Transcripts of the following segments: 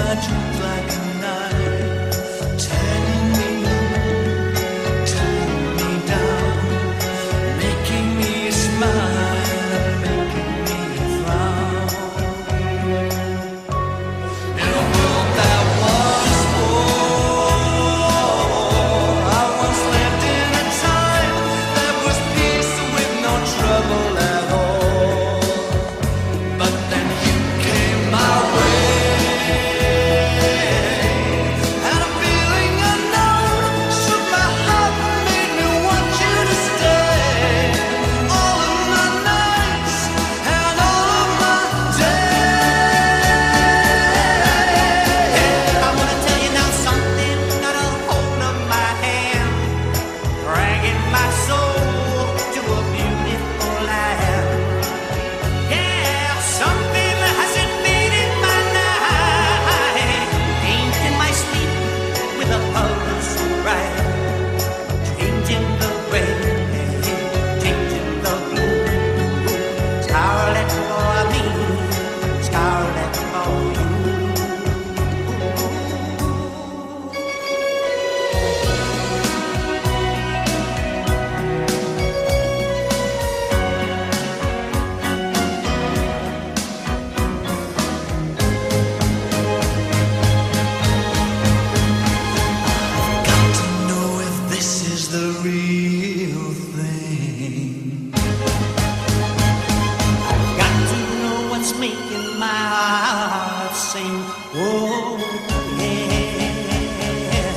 my dreams like a knife, turning me down, making me smile and making me frown. In a world that was war, I once lived in a time that was peace with no trouble at all. But then you came my way, and a feeling unknown shook my heart and made me want you to stay. All of my nights and all of my days. I wanna tell you now something, got a hold of my hand, dragging my soul to a beautiful land. Yeah, something has invaded my night, painting my sleep with a color so bright, changing the rain, changing the blue, scarlet for me, scarlet for you. Got to know if this is the real thing. Got to know what's making my heart sing. Oh, yeah.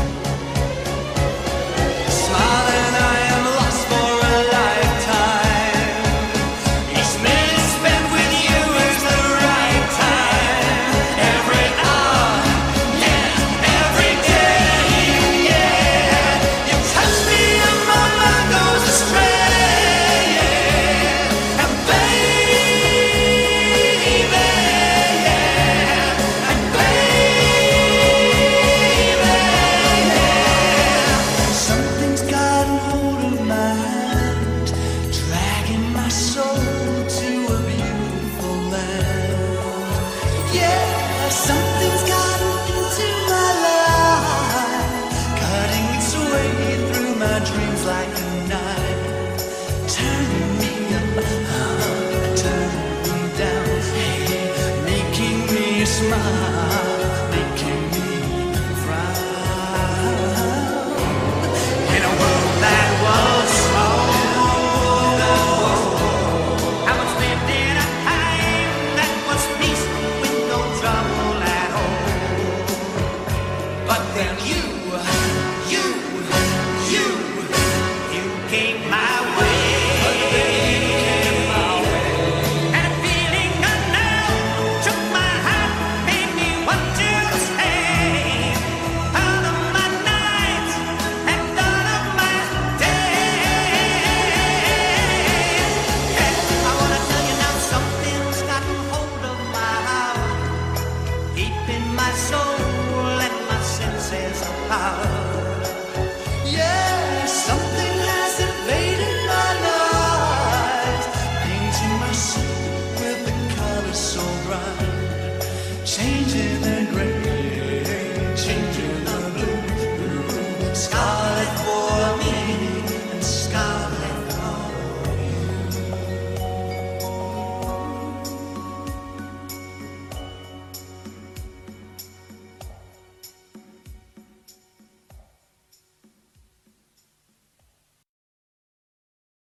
Smiling, I am lost for a lifetime. Each minute spent with you is the right time. Every hour, yeah, every day, yeah. You touch me and my mind goes astray. And baby, yeah, and baby, something's gotten hold of my hand, dragging my soul to a beautiful land. Yeah, something's gotten into my life, cutting its way through my dreams like a knife, turning me up, turning me down, hey, making me smile, making me frown. In a world that was small, I was lived in a time that was peace with no trouble at all. but then you came my way. And a feeling unknown took my heart, made me want to stay. All of my nights and all of my days. Yeah, I wanna tell you now something's gotten hold of my heart, keeping my soul and my senses apart.